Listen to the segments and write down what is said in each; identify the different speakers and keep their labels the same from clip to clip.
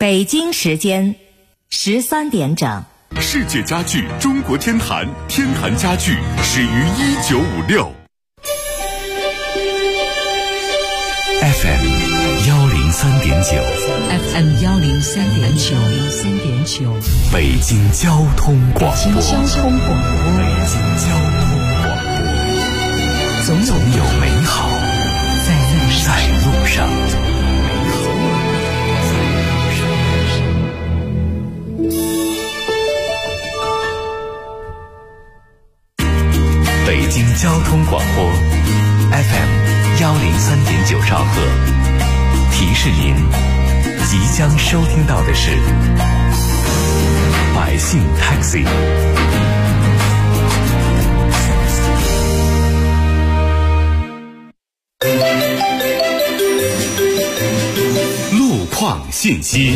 Speaker 1: 北京时间13点整。
Speaker 2: 世界家具中国天坛，天坛家具始于1956。
Speaker 3: FM 103.9
Speaker 4: FM 103.9
Speaker 3: 北京交通广播。总有美好在路上。北京交通广播 FM 103.9兆赫，提示您即将收听到的是百姓 Taxi。
Speaker 2: 路况信息。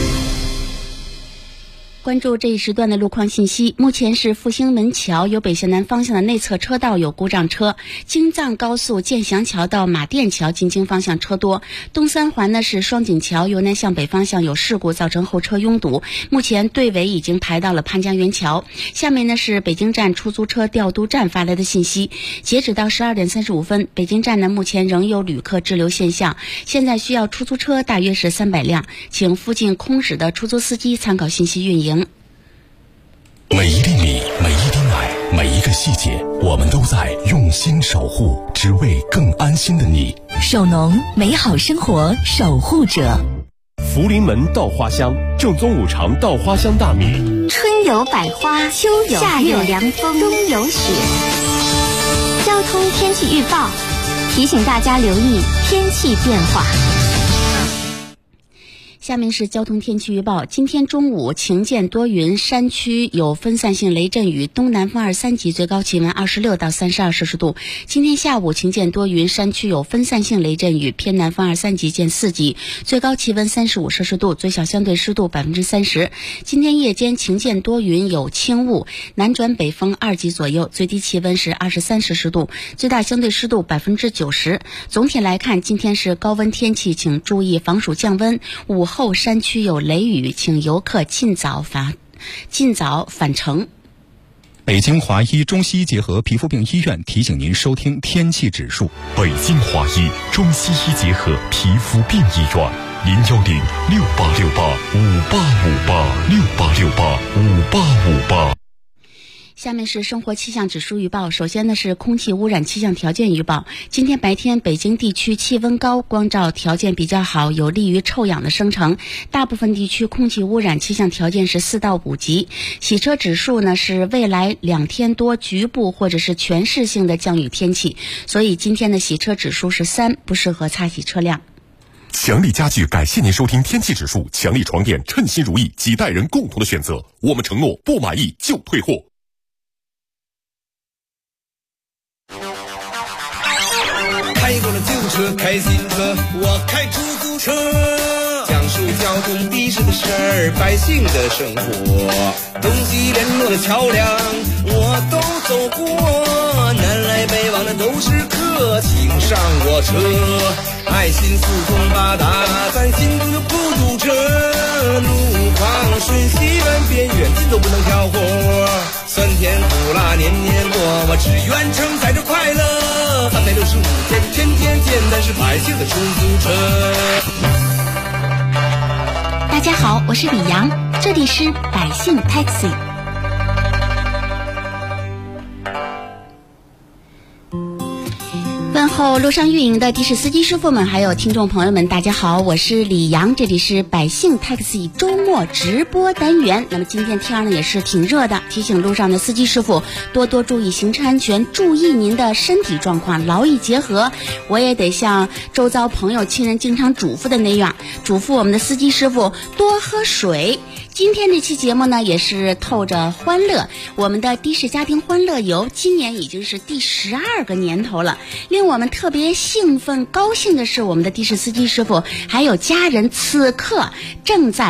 Speaker 5: 关注这一时段的路况信息。目前是复兴门桥由北向南方向的内侧车道有故障车，京藏高速建祥桥到马甸桥进京方向车多。东三环呢是双井桥由南向北方向有事故造成后车拥堵，目前队尾已经排到了潘家园桥。下面呢是北京站出租车调度站发来的信息，截止到12点35分，北京站呢目前仍有旅客滞留现象，现在需要出租车大约是300辆，请附近空驶的出租司机参考信息运营。
Speaker 3: 每一粒米，每一滴奶，每一个细节，我们都在用心守护，只为更安心的你。
Speaker 4: 守农，美好生活守护者。
Speaker 6: 福临门稻花香，正宗五常稻花香大米。
Speaker 7: 春有百花，秋有夏有凉风，冬有雪。交通天气预报提醒大家留意天气变化。
Speaker 5: 下面是交通天气预报。今天中午晴间多云，山区有分散性雷阵雨，东南风2、3级，最高气温26到32摄氏度。今天下午晴间多云，山区有分散性雷阵雨，偏南风2、3级见4级，最高气温35摄氏度，最小相对湿度30%。今天夜间晴间多云，有轻雾，南转北风2级左右，最低气温是23摄氏度，最大相对湿度90%。总体来看，今天是高温天气，请注意防暑降温。午后山区有雷雨，请游客尽早返程。
Speaker 8: 北京华医中西医结合皮肤病医院提醒您收听天气指数。
Speaker 2: 北京华医中西医结合皮肤病医院，0106868585858，68685858。
Speaker 5: 下面是生活气象指数预报。首先呢是空气污染气象条件预报。今天白天北京地区气温高，光照条件比较好，有利于臭氧的生成。大部分地区空气污染气象条件是4到5级。洗车指数呢是未来2天多局部或者是全市性的降雨天气，所以今天的洗车指数是3，不适合擦洗车辆。
Speaker 2: 强力家具感谢您收听天气指数。强力床垫，称心如意，几代人共同的选择。我们承诺不满意就退货。
Speaker 9: 开过了救护车，开新车，我开出租车，讲述交通的士的事儿，百姓的生活，东西联络的桥梁我都走过，南来北往的都是客，请上我车，爱心四通八达，咱心中就不堵车，路况瞬息万变，远近都不能挑活，酸甜苦辣年年过，我只愿承载着快乐，365天天天见，但是百姓的出租车。
Speaker 5: 大家好，我是李阳，这里是百姓 Taxi。问候路上运营的的士司机师傅们，还有听众朋友们，大家好，我是李阳，这里是百姓 Taxi 周末直播单元。那么今天天呢也是挺热的，提醒路上的司机师傅多多注意行车安全，注意您的身体状况，劳逸结合。我也得像周遭朋友亲人经常嘱咐的那样，嘱咐我们的司机师傅多喝水。今天这期节目呢也是透着欢乐，我们的的士家庭欢乐游今年已经是第12个年头了。令我们特别兴奋高兴的是，我们的的士司机师傅还有家人此刻正在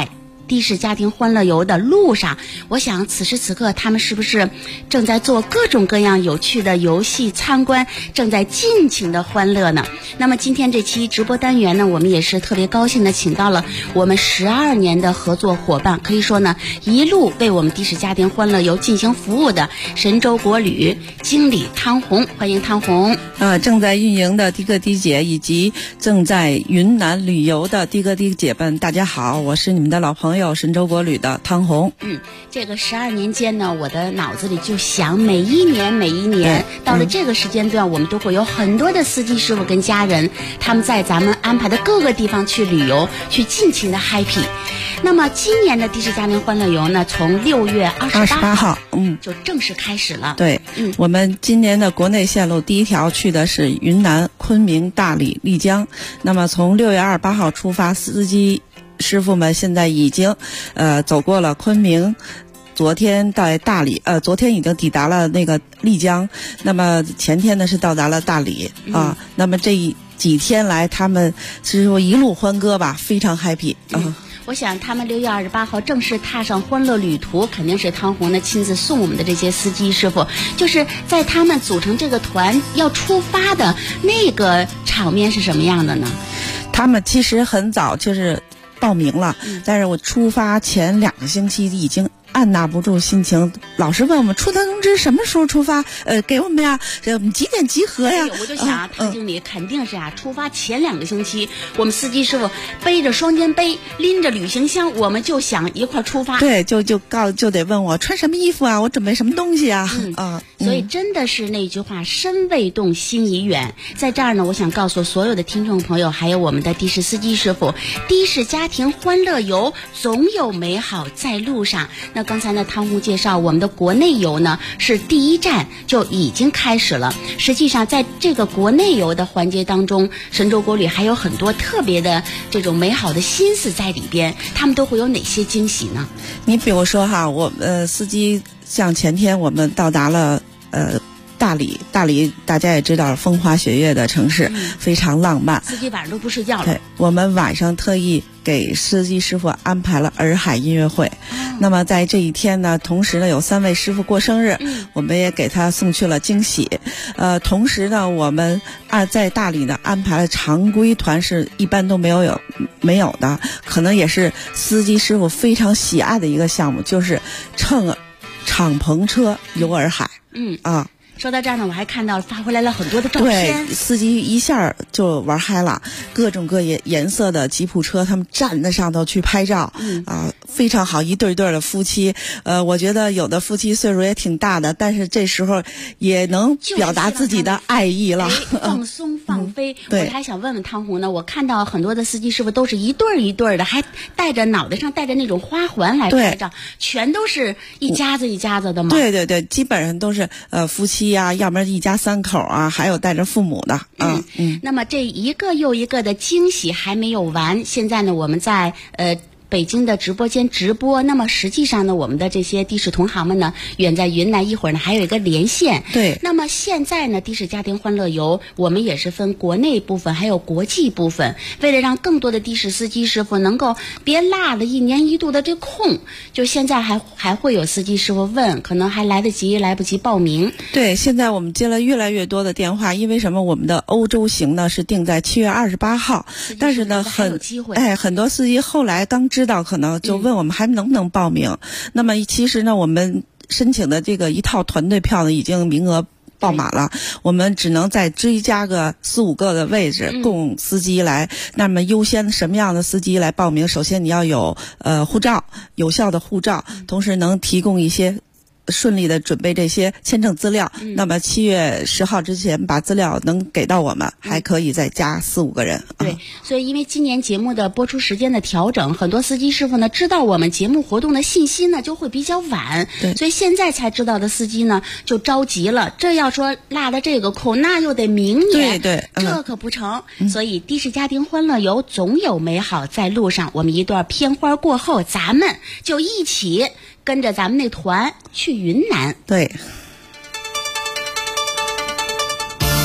Speaker 5: 的士家庭欢乐游的路上。我想此时此刻他们是不是正在做各种各样有趣的游戏参观，正在尽情的欢乐呢？那么今天这期直播单元呢，我们也是特别高兴的请到了我们12年的合作伙伴，可以说呢一路为我们的士家庭欢乐游进行服务的神州国旅经理汤红。欢迎汤红。
Speaker 10: 正在运营的的哥的姐以及正在云南旅游的的哥的姐们，大家好，我是你们的老朋友神州国旅的汤红。
Speaker 5: 这个12年间呢，我的脑子里就想每一年到了这个时间段，我们都会有很多的司机师傅跟家人，他们在咱们安排的各个地方去旅游，去尽情的 happy。那么今年的的士家庭欢乐游呢，从6月28号就正式开始了。
Speaker 10: 对，我们今年的国内线路第一条去的是云南、昆明、大理、丽江。那么从6月28号出发，司机师傅们现在已经走过了昆明，昨天在大理，昨天已经抵达了那个丽江，那么前天呢是到达了大理啊。那么这几天来，他们是说一路欢歌吧，非常 happy
Speaker 5: 我想他们6月28号正式踏上欢乐旅途，肯定是汤红呢亲自送我们的这些司机师傅。就是在他们组成这个团要出发的那个场面是什么样的呢？
Speaker 10: 他们其实很早就是报名了，但是我出发前2个星期已经按捺不住心情，老师问我们出团通知什么时候出发？给我们呀，我们几点集合呀？
Speaker 5: 我就想汤经理肯定是出发前2个星期，我们司机师傅背着双肩背，拎着旅行箱，我们就想一块出发。
Speaker 10: 对，就得问我穿什么衣服啊，我准备什么东西啊？
Speaker 5: 所以真的是那句话，身未动，心已远。在这儿呢，我想告诉所有的听众朋友，还有我们的的士司机师傅，的士家庭欢乐游总有美好在路上。那刚才呢，汤红介绍我们的国内游呢是第一站就已经开始了。实际上，在这个国内游的环节当中，神州国旅还有很多特别的这种美好的心思在里边。他们都会有哪些惊喜呢？
Speaker 10: 你比如说哈，我司机像前天我们到达了大理大家也知道风花雪月的城市，非常浪漫。
Speaker 5: 司机晚上都不睡觉了。
Speaker 10: 对，我们晚上特意给司机师傅安排了洱海音乐会。那么在这一天呢，同时呢有3位师傅过生日，我们也给他送去了惊喜。同时呢，我们在大理呢安排了常规团，是一般都没有的，可能也是司机师傅非常喜爱的一个项目，就是乘敞篷车游洱海。
Speaker 5: 说到这儿呢，我还看到发回来了很多的照片。
Speaker 10: 对，司机一下就玩嗨了，各种各颜色的吉普车，他们站在上头去拍照，非常好，一对一对的夫妻。我觉得有的夫妻岁数也挺大的，但是这时候也能表达自己的爱意了，
Speaker 5: 放松放飞。我还想问问汤红呢，我看到很多的司机师傅都是一对一对的，还脑袋上戴着那种花环来拍照，全都是一家子一家子的吗？
Speaker 10: 对，基本上都是夫妻啊，要不然一家3口啊，还有带着父母的。
Speaker 5: 那么这一个又一个的惊喜还没有完，现在呢，我们在北京的直播间直播。那么实际上呢，我们的这些的士同行们呢，远在云南，一会儿呢还有一个连线。
Speaker 10: 对。
Speaker 5: 那么现在呢，的士家庭欢乐游我们也是分国内部分还有国际部分，为了让更多的的士司机师傅能够别落了1年1度的这空，就现在还会有司机师傅问，可能还来不及报名。
Speaker 10: 对，现在我们接了越来越多的电话，因为什么？我们的欧洲行呢是定在7月28号，但是呢很多司机后来刚知道，可能就问我们还能不能报名。那么其实呢，我们申请的这个一套团队票呢，已经名额爆满了，我们只能再追加个4、5个的位置供司机来。那么优先什么样的司机来报名？首先你要有护照，有效的护照，同时能提供一些顺利的准备这些签证资料。那么7月10号之前把资料能给到我们，还可以再加4、5个人。
Speaker 5: 对，所以因为今年节目的播出时间的调整，很多司机师傅呢知道我们节目活动的信息呢就会比较晚，所以现在才知道的司机呢就着急了，这要说落了这个空，那又得明年。
Speaker 10: 对，
Speaker 5: 这可不成。所以的士家庭欢乐游总有美好在路上，我们一段片花过后，咱们就一起跟着咱们那团去云南。
Speaker 10: 对。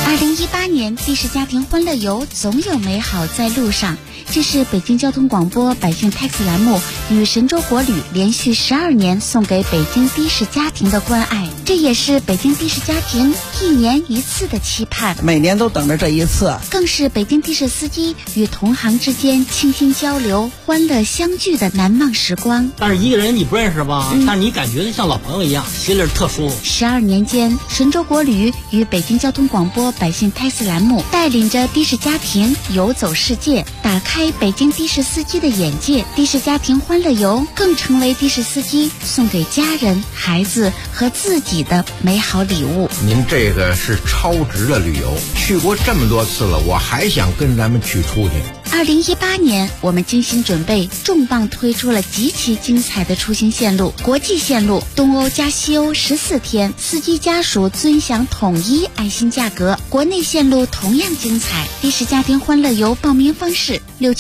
Speaker 5: 2018年的士家庭欢乐游，总有美好在路上。这是北京交通广播百姓 Taxi 栏目与神州国旅连续12年送给北京的士家庭的关爱，这也是北京的士家庭1年1次的期盼，
Speaker 11: 每年都等着这一次，
Speaker 5: 更是北京的士司机与同行之间倾心交流、欢乐相聚的难忘时光。
Speaker 12: 但是一个人你不认识吧，但是你感觉像老朋友一样，心里特舒服。
Speaker 5: 12年间，神州国旅与北京交通广播百姓 Taxi 栏目带领着的士家庭游走世界，打开北京的士司机的眼界。的士家庭欢乐游更成为的士司机送给家人、孩子和自己的美好礼物。
Speaker 13: 您这个是超值的旅游，去过这么多次了，我还想跟咱们去出去。
Speaker 5: 2018年，我们精心准备，重磅推出了极其精彩的出行线路。国际线路东欧加西欧14天，司机家属尊享统一爱心价格。国内线路同样精彩，的士家庭欢乐游报名方式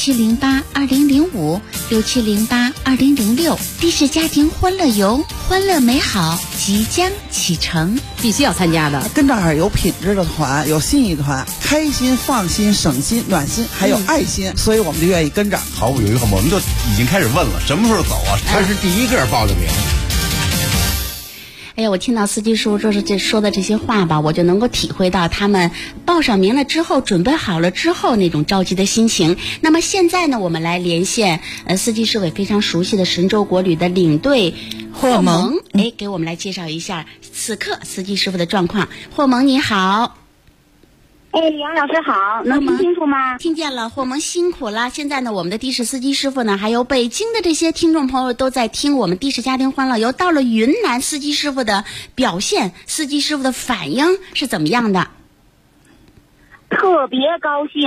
Speaker 5: 6708-2005、6708-2006。的士家庭欢乐游，欢乐美好即将启程，
Speaker 14: 必须要参加的。
Speaker 11: 跟这儿有品质的团，有心意团，开心、放心、省心、暖心，还有爱心，所以我们就愿意跟着。
Speaker 15: 毫不犹豫，我们就已经开始问了，什么时候走啊？
Speaker 13: 他是第一个报的名。
Speaker 5: 哎呀，我听到司机叔说的这些话吧，我就能够体会到他们报上名了之后，准备好了之后那种着急的心情。那么现在呢，我们来连线司机师委非常熟悉的神州国旅的领队霍蒙，给我们来介绍一下此刻司机师傅的状况。霍蒙你好。
Speaker 16: 杨老师好，能听清楚吗？
Speaker 5: 听见了，霍蒙辛苦了。现在呢，我们的的士司机师傅呢，还有北京的这些听众朋友都在听我们的士家庭欢乐游。到了云南，司机师傅的表现，司机师傅的反应是怎么样的？
Speaker 16: 特别高兴。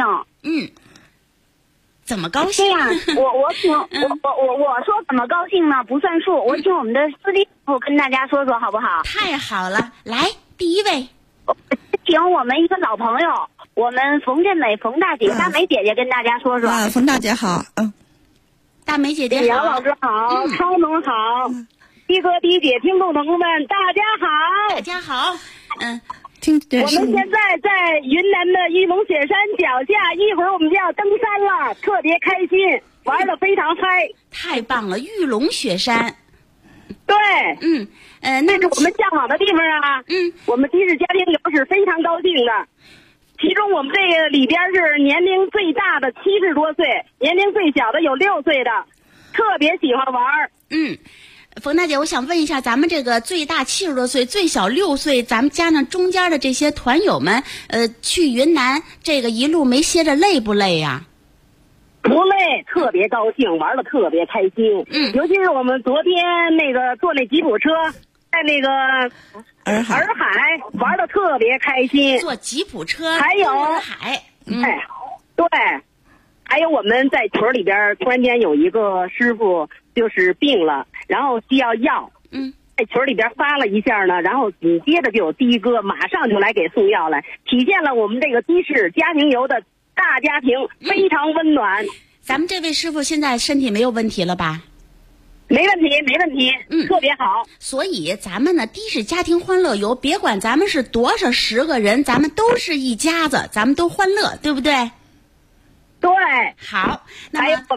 Speaker 5: 怎么高兴？
Speaker 16: 这样，我请我说怎么高兴呢？不算数，我请我们的司机师傅跟大家说说好不好？
Speaker 5: 太好了，来，第一位。
Speaker 16: 请我们一个老朋友，我们冯振美冯大姐、大梅姐姐跟大家说说。
Speaker 10: 冯大姐好，
Speaker 5: 大梅姐姐好，
Speaker 16: 杨老师好，超农好，的哥的姐听众朋友们大家好，
Speaker 5: 大家好，
Speaker 16: 我们现在在云南的玉龙雪山脚下，一会儿我们就要登山了，特别开心，玩得非常嗨，
Speaker 5: 太棒了！玉龙雪山，
Speaker 16: 对，
Speaker 5: 那
Speaker 16: 是我们向往的地方啊，我们的士家庭游是非常高兴的。其中我们这个里边是年龄最大的70多岁，年龄最小的有6岁的，特别喜欢玩。
Speaker 5: 冯大姐，我想问一下，咱们这个最大70多岁，最小6岁，咱们加上中间的这些团友们，去云南这个一路没歇着，累不累呀？
Speaker 16: 不累，特别高兴，玩得特别开心。尤其是我们昨天那个坐那吉普车，在那个洱海玩得特别开心。
Speaker 5: 坐吉普车，
Speaker 16: 还有
Speaker 5: 洱海，
Speaker 16: 对，还有我们在群里边突然间有一个师傅就是病了，然后需要药，在群里边发了一下呢，然后紧接着就有的哥马上就来给送药来，体现了我们这个的士家庭游的大家庭非常温暖。
Speaker 5: 咱们这位师傅现在身体没有问题了吧？
Speaker 16: 没问题，特别好。
Speaker 5: 所以咱们呢，的士家庭欢乐游，别管咱们是多少10个人，咱们都是一家子，咱们都欢乐，对不对？
Speaker 16: 对，
Speaker 5: 好。
Speaker 16: 还有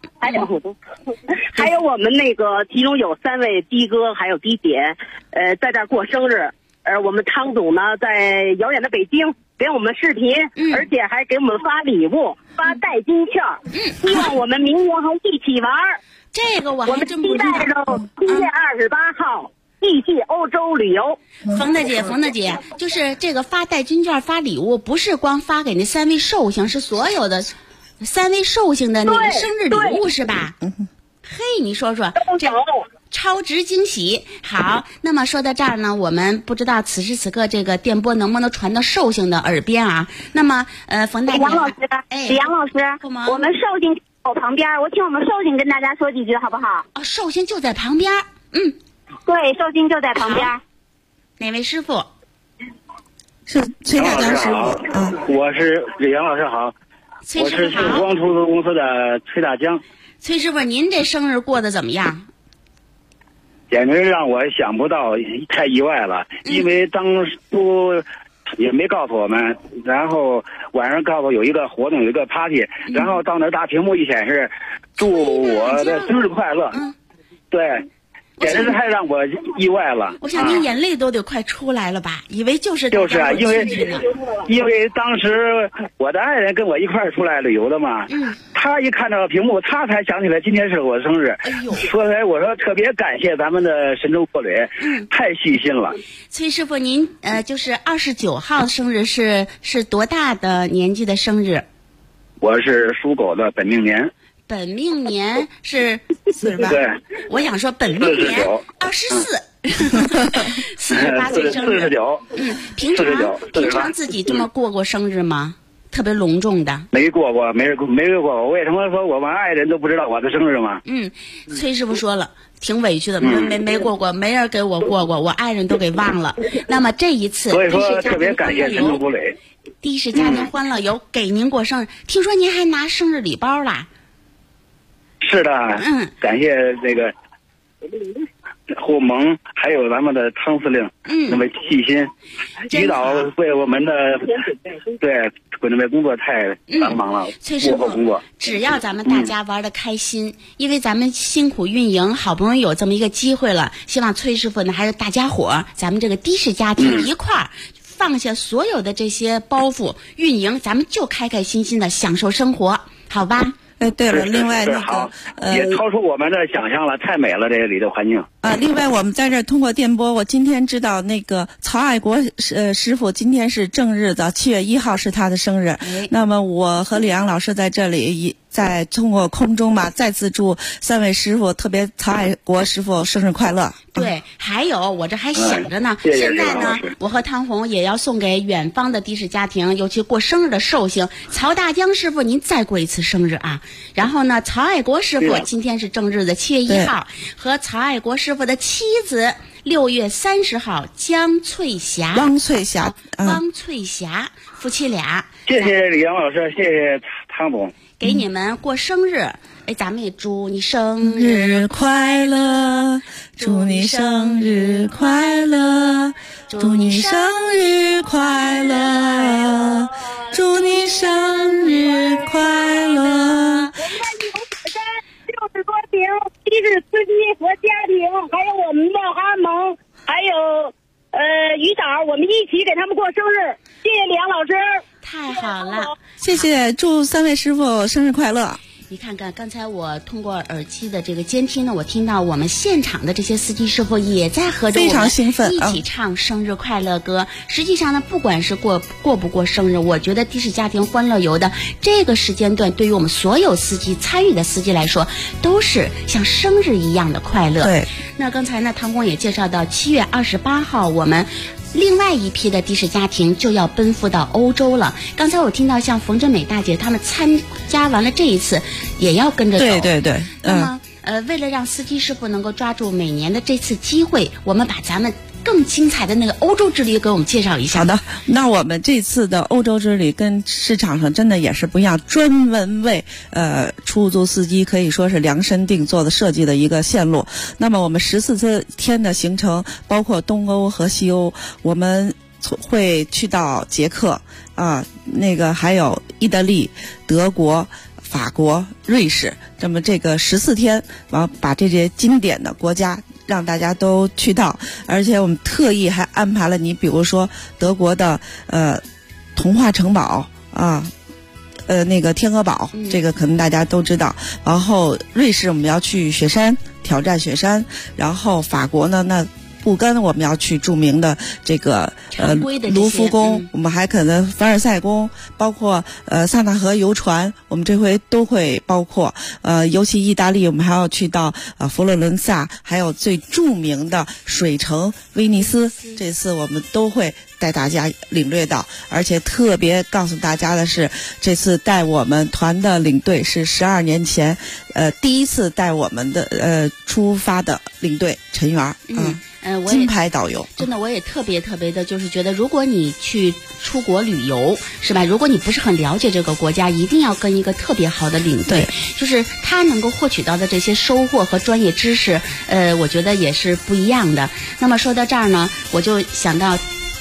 Speaker 16: 我们那个其中有3位的哥还有的姐，在这儿过生日。我们汤总呢在遥远的北京给我们视频，而且还给我们发礼物，发代金券，希望我们明年还一起玩。
Speaker 5: 这个我还真不知道。
Speaker 16: 我们期待着7月28号继续欧洲旅游。
Speaker 5: 冯大姐，就是这个发代金券、发礼物，不是光发给那3位寿星，是所有的3位寿星的那个生日礼物是吧？嘿，你说说，这超值惊喜。好，那么说到这儿呢，我们不知道此时此刻这个电波能不能传到寿星的耳边啊？那么，冯大姐，
Speaker 16: 杨老师，我们寿星在旁边，我请我们寿星跟大家说几句好不好？
Speaker 5: 寿星就在旁边。
Speaker 16: 对，寿星就在旁边。
Speaker 5: 哪位师傅？
Speaker 10: 是崔大江师傅。
Speaker 17: 我是杨老师好。我是旭光出租公司的崔大江。
Speaker 5: 崔师傅，您这生日过得怎么样？
Speaker 17: 简直让我想不到，太意外了。因为当初也没告诉我们。然后晚上告诉有一个活动，有一个 party，然后到那大屏幕一显示，祝我的生日快乐。对。简直是太让我意外了！
Speaker 5: 我想你眼泪都得快出来了吧？以为就是
Speaker 17: 啊，因为当时我的爱人跟我一块儿出来旅游的嘛，他一看到屏幕，他才想起来今天是我生日。
Speaker 5: 哎呦，
Speaker 17: 所以我说特别感谢咱们的神州国旅，太细心了。
Speaker 5: 崔师傅，您就是29号生日是多大的年纪的生日？
Speaker 17: 我是属狗的，本命年。
Speaker 5: 本命年是48，
Speaker 17: 对，
Speaker 5: 我想说本命年24，48岁生日。
Speaker 17: 49，
Speaker 5: 平常自己这么过生日吗？特别隆重的？
Speaker 17: 没过过，没过过。为什么说我们爱人都不知道我的生日吗？
Speaker 5: 崔师傅说了，挺委屈的，没过过，没人给我过过，我爱人都给忘了。那么这一次，
Speaker 17: 所以说特别感谢神州国旅，
Speaker 5: 的士家庭欢乐游给您过生日，听说您还拿生日礼包啦？
Speaker 17: 是的，感谢这个护盟，还有咱们的汤司令，那么细心，指导为我们的对准备工作太繁忙了，幕后工作。
Speaker 5: 只要咱们大家玩得开心，因为咱们辛苦运营，好不容易有这么一个机会了，希望崔师傅呢还有大家伙，咱们这个的士家庭一块儿放下所有的这些包袱，运营，咱们就开开心心的享受生活，好吧？
Speaker 10: 对了，另外那个
Speaker 17: 也超出我们的想象了，太美了，这里的环境。
Speaker 10: 另外我们在这儿通过电波，我今天知道那个曹爱国师傅今天是正日子，7月1号是他的生日。那么我和李阳老师在这里再通过空中嘛，再次祝3位师傅，特别曹爱国师傅生日快乐。
Speaker 5: 对，还有我这还想着呢，现在呢，我和汤红也要送给远方的的士家庭，尤其过生日的寿星曹大江师傅，您再过一次生日啊！然后呢，曹爱国师傅今天是正日子7月1号，和曹爱国师傅的妻子6月30号汪翠霞夫妻俩。
Speaker 17: 谢谢李阳老师，谢谢汤总，
Speaker 5: 给你们过生日。咱们也祝你生
Speaker 10: 日快乐，祝你生日快乐，祝你生日快乐，祝你生日快乐。
Speaker 16: 60多名的士司机和家庭，还有我们的阿蒙，还有于导，我们一起给他们过生日。谢谢李阳老师，
Speaker 5: 太好了，
Speaker 10: 谢谢，祝3位师傅生日快乐。
Speaker 5: 你看看，刚才我通过耳机的这个监听呢，我听到我们现场的这些司机师傅也在和着我们
Speaker 10: 非常兴奋
Speaker 5: 一起唱生日快乐歌。实际上呢，不管是过不过生日，我觉得的士家庭欢乐游的这个时间段，对于我们所有司机参与的司机来说，都是像生日一样的快乐。
Speaker 10: 对。
Speaker 5: 那刚才呢，汤公也介绍到7月28号，我们另外一批的的士家庭就要奔赴到欧洲了。刚才我听到像冯真美大姐他们参加完了这一次，也要跟着走。
Speaker 10: 对。
Speaker 5: 那么为了让司机师傅能够抓住每年的这次机会，我们把咱们更精彩的那个欧洲之旅给我们介绍一下。
Speaker 10: 好的，那我们这次的欧洲之旅跟市场上真的也是不一样，专门为出租司机可以说是量身定做的设计的一个线路。那么我们14天的行程，包括东欧和西欧，我们会去到捷克那个还有意大利、德国、法国、瑞士，这么这个14天，完把这些经典的国家让大家都去到，而且我们特意还安排了你比如说德国的童话城堡那个天鹅堡，这个可能大家都知道。然后瑞士我们要去雪山挑战雪山，然后法国呢那不甘我们要去著名的这个卢浮宫，我们还可能凡尔赛宫，包括萨纳河游船，我们这回都会包括尤其意大利我们还要去到佛罗伦萨，还有最著名的水城威尼斯，这次我们都会带大家领略到。而且特别告诉大家的是，这次带我们团的领队是12年前第一次带我们的出发的领队陈元金牌导游。
Speaker 5: 真的我也特别的就是觉得，如果你去出国旅游是吧，如果你不是很了解这个国家，一定要跟一个特别好的领队，就是他能够获取到的这些收获和专业知识我觉得也是不一样的。那么说到这儿呢，我就想到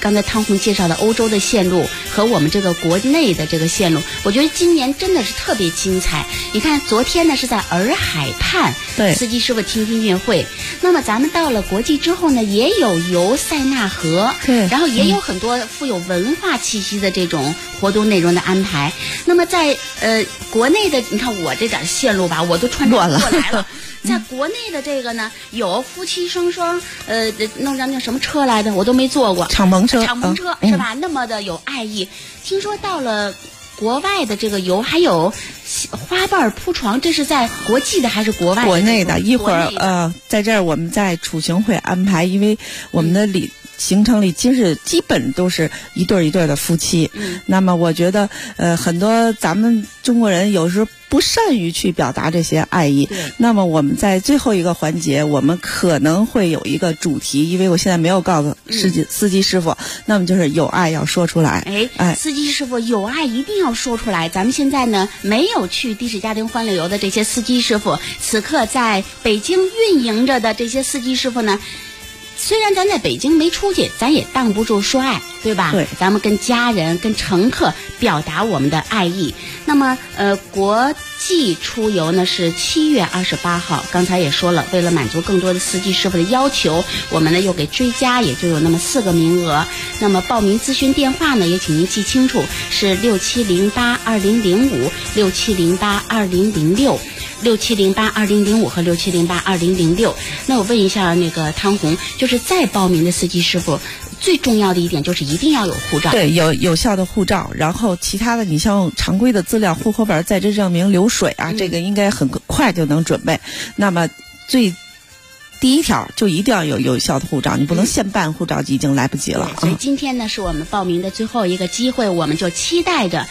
Speaker 5: 刚才汤红介绍的欧洲的线路和我们这个国内的这个线路，我觉得今年真的是特别精彩。你看昨天呢是在洱海畔司机师傅听音乐会，那么咱们到了国际之后呢，也有游塞纳河，
Speaker 10: 对，
Speaker 5: 然后也有很多富有文化气息的这种活动内容的安排。那么在国内的，你看我这点线路吧，我都穿插过来了。在国内的这个呢，有夫妻双双，弄上那什么车来的，我都没坐过。
Speaker 10: 敞篷车
Speaker 5: 是吧？那么的有爱意。听说到了国外的这个游，还有花瓣铺床，这是在国际的还是国外的？
Speaker 10: 国内的。一会儿在这儿我们在楚雄会安排，因为我们的行程里基本都是一对一对的夫妻。那么我觉得很多咱们中国人有时候不善于去表达这些爱意。那么我们在最后一个环节，我们可能会有一个主题，因为我现在没有告诉司机师傅，那么就是有爱要说出来。
Speaker 5: 司机师傅有爱一定要说出来。咱们现在呢没有去的士家庭欢乐游的这些司机师傅，此刻在北京运营着的这些司机师傅呢，虽然咱在北京没出去，咱也挡不住说爱，对吧？
Speaker 10: 对，
Speaker 5: 咱们跟家人、跟乘客表达我们的爱意。那么，国际出游呢是7月28号。刚才也说了，为了满足更多的司机师傅的要求，我们呢又给追加，也就有那么4个名额。那么报名咨询电话呢，也请您记清楚，是67082005、67082006。67082005和67082006。那我问一下那个汤红，就是再报名的司机师傅，最重要的一点就是一定要有护照。
Speaker 10: 对，有效的护照，然后其他的你像常规的资料，户口本、在职证明、流水啊，这个应该很快就能准备。那么第一条就一定要有效的护照，你不能现办护照就已经来不及了。
Speaker 5: 所以今天呢是我们报名的最后一个机会，我们就期待着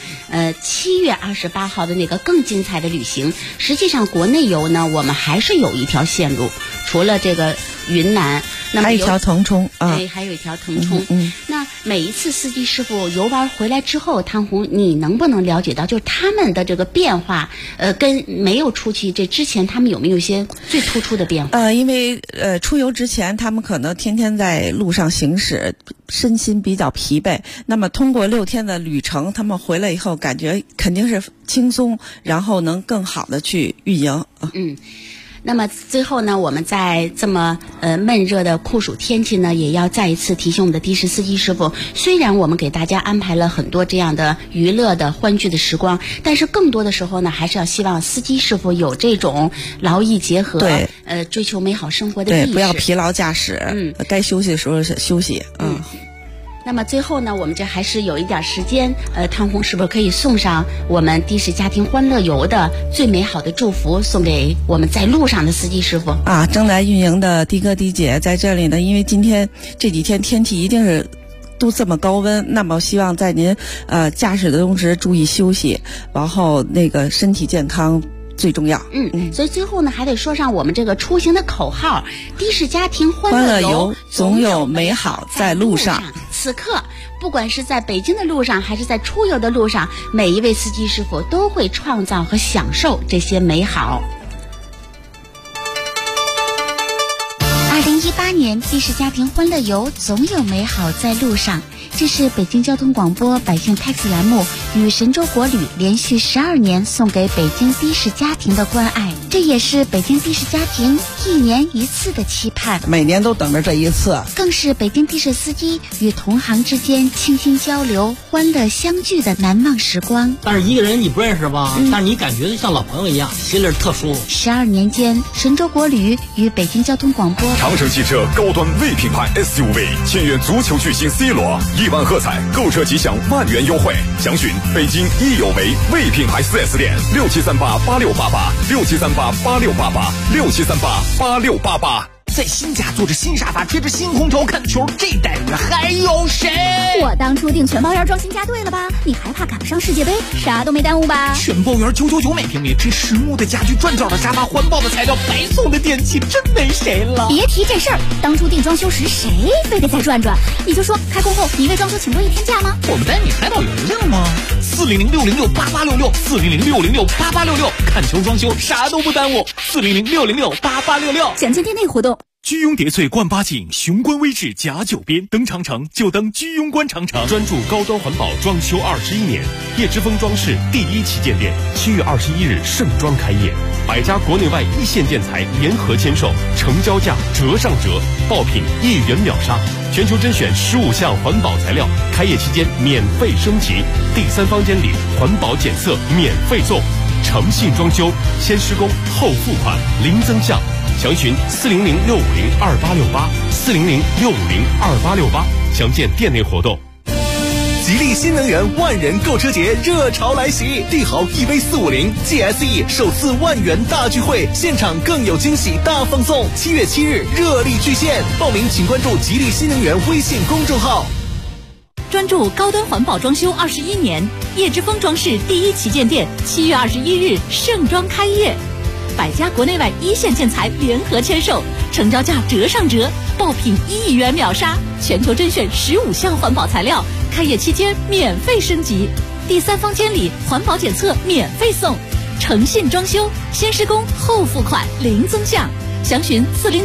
Speaker 5: 7月28号的那个更精彩的旅行。实际上国内游呢，我们还是有一条线路，除了这个云南，那么
Speaker 10: 还有一条腾冲
Speaker 5: 还有一条腾冲。那每一次司机师傅游玩回来之后，汤红，你能不能了解到，就是他们的这个变化，跟没有出去这之前，他们有没有一些最突出的变化？
Speaker 10: 因为出游之前，他们可能天天在路上行驶，身心比较疲惫。那么通过6天的旅程，他们回来以后感觉肯定是轻松，然后能更好的去运营。
Speaker 5: 那么最后呢，我们在这么闷热的酷暑天气呢，也要再一次提醒我们的的士司机师傅，虽然我们给大家安排了很多这样的娱乐的欢聚的时光，但是更多的时候呢，还是要希望司机师傅有这种劳逸结合，追求美好生活的意识，
Speaker 10: 对，不要疲劳驾驶，该休息的时候休息。
Speaker 5: 那么最后呢，我们这还是有一点时间，汤红是不是可以送上我们的士家庭欢乐游的最美好的祝福，送给我们在路上的司机师傅
Speaker 10: 啊？正在运营的的哥的姐在这里呢，因为今天这几天天气一定是都这么高温，那么希望在您驾驶的同时注意休息，然后那个身体健康最重要。
Speaker 5: 所以最后呢，还得说上我们这个出行的口号：的士家庭欢乐游，
Speaker 10: 总有美好在路上。
Speaker 5: 此刻，不管是在北京的路上，还是在出游的路上，每一位司机师傅都会创造和享受这些美好。
Speaker 4: 2018年的士家庭欢乐游，总有美好在路上。这是北京交通广播百姓 Taxi 栏目与神州国旅连续12年送给北京的士家庭的关爱，这也是北京的士家庭1年1次的期盼，
Speaker 11: 每年都等着这一次，
Speaker 4: 更是北京的士司机与同行之间倾心交流、欢乐相聚的难忘时光。
Speaker 12: 但是一个人你不认识吧，但是你感觉像老朋友一样，心里特舒服。
Speaker 4: 12年间，神州国旅与北京交通广播、
Speaker 2: 长城汽车高端 V 品牌 SUV 签约足球巨星 C 罗，1万喝彩，购车即享万元优惠。详询北京益友为 V 品牌 4S 店，67388688，67388688，67388688。
Speaker 14: 在新家坐着新沙发，吹着新空调看球，这待遇还有谁？
Speaker 18: 我当初订全包园装新家对了吧？你还怕赶不上世界杯？啥都没耽误吧？
Speaker 14: 全包园999每平米，这实木的家具、转角的沙发、环保的材料、白送的电器，真没谁了。
Speaker 18: 别提这事儿，当初订装修时谁非得再转转？你就说开工后你为装修请多1天假吗？
Speaker 14: 我们带你海岛游去了吗？400-606-8866，400-606-8866，看球装修啥都不耽误，400-606-8866。
Speaker 18: 详见店内活动。
Speaker 14: 居庸叠翠冠八景，雄关微志甲9边，登长城就登居庸关长城。
Speaker 6: 专注高端环保装修21年，叶之峰装饰第1旗舰店7月21日盛装开业，100家国内外一线建材联合签售，成交价折上折，爆品1元秒杀，全球甄选15项环保材料，开业期间免费升级，第3房间里环保检测免费送，诚信装修，先施工后付款，零增项。详询400-650-2868，400-650-2868，详见店内活动。
Speaker 14: 吉利新能源万人购车节热潮来袭，帝豪 EV450 GSE 首次万元大聚会，现场更有惊喜大放送。7月7日热力巨献，报名请关注吉利新能源微信公众号。
Speaker 19: 专注高端环保装修21年，叶之峰装饰第1旗舰店7月21日盛装开业，100家国内外一线建材联合签售，成交价折上折，爆品1亿元秒杀，全球甄选15项环保材料，开业期间免费升级，第3房间里环保检测免费送，诚信装修，先施工后付款，零增项。详询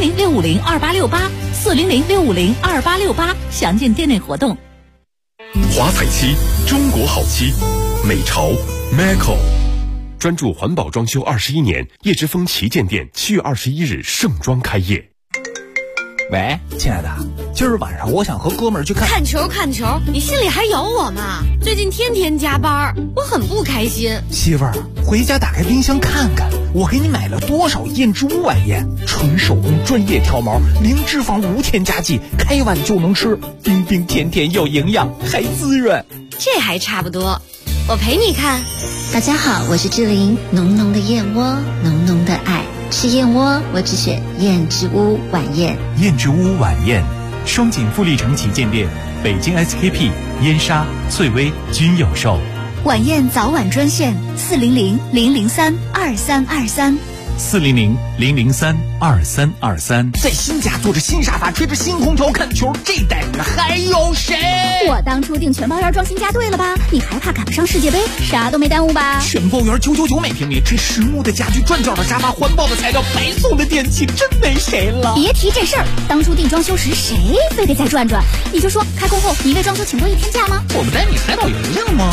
Speaker 19: 400-650-2868，400-650-2868，详见店内活动。
Speaker 2: 华彩漆，中国好漆，美潮 Maco。
Speaker 6: 专注环保装修21年，叶之峰旗舰店7月21日盛装开业。
Speaker 20: 喂，亲爱的，今儿晚上我想和哥们儿去看
Speaker 21: 球，你心里还有我吗？最近天天加班，我很不开心。
Speaker 20: 媳妇儿，回家打开冰箱看看，我给你买了多少燕之屋晚宴，纯手工专业挑毛，零脂肪无添加剂，开碗就能吃，冰冰甜甜有营养，还滋润。
Speaker 21: 这还差不多，我陪你看。
Speaker 22: 大家好，我是志玲，浓浓的燕窝，浓浓的爱。吃燕窝，我只选燕之屋晚宴。
Speaker 23: 燕之屋晚宴，双井富力城旗舰店、北京 SKP、燕莎、翠微均有售。
Speaker 19: 晚宴早晚专线400-003-2323。
Speaker 20: 400-003-2323。在新家坐着新沙发，吹着新空调看球，这待遇还有谁？
Speaker 18: 我当初订全包园装新家对了吧？你还怕赶不上世界杯？啥都没耽误吧？
Speaker 14: 全包园999每平米，这实木的家具、转角的沙发、环保的材料、白送的电器，真没谁了。
Speaker 18: 别提这事儿，当初订装修时谁非得再转转？你就说开工后你为装修请多1天假吗？
Speaker 14: 我们带你海岛游了吗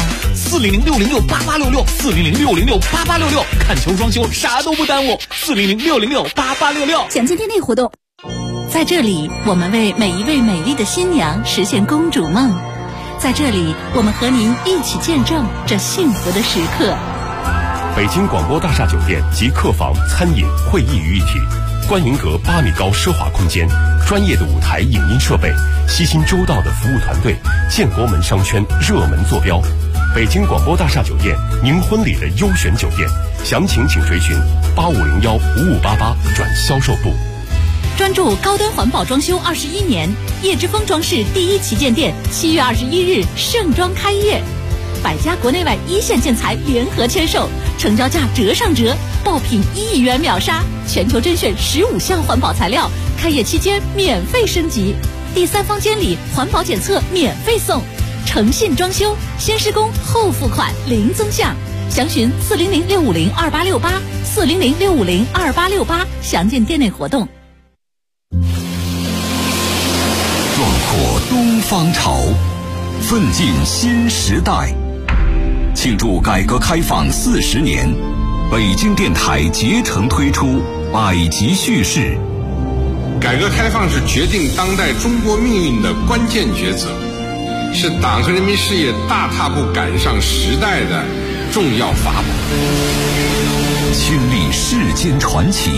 Speaker 14: ？400-606-8866，400-606-8866，看球装修啥都不耽误。400-606-8866，
Speaker 19: 详见店内活动。在这里，我们为每一位美丽的新娘实现公主梦。在这里，我们和您一起见证这幸福的时刻。
Speaker 6: 北京广播大厦酒店集客房、餐饮、会议于一体，观银阁8米高奢华空间，专业的舞台影音设备，悉心周到的服务团队，建国门商圈热门坐标。北京广播大厦酒店，您婚礼的优选酒店，详情请垂询8501-5588转销售部。
Speaker 19: 专注高端环保装修21年，叶之峰装饰第1旗舰店7月21日盛装开业，100家国内外一线建材联合签售，成交价折上折，爆品1亿元秒杀，全球甄选15项环保材料，开业期间免费升级，第3房间里环保检测免费送，诚信装修，先施工后付款，零增项。详询400-650-2868，400-650-2868，详见店内活动。
Speaker 2: 壮阔东方潮，奋进新时代。庆祝改革开放40年，北京电台竭诚推出百集叙事。
Speaker 24: 改革开放是决定当代中国命运的关键抉择，是党和人民事业大踏步赶上时代的重要法宝。
Speaker 2: 亲历世间传奇，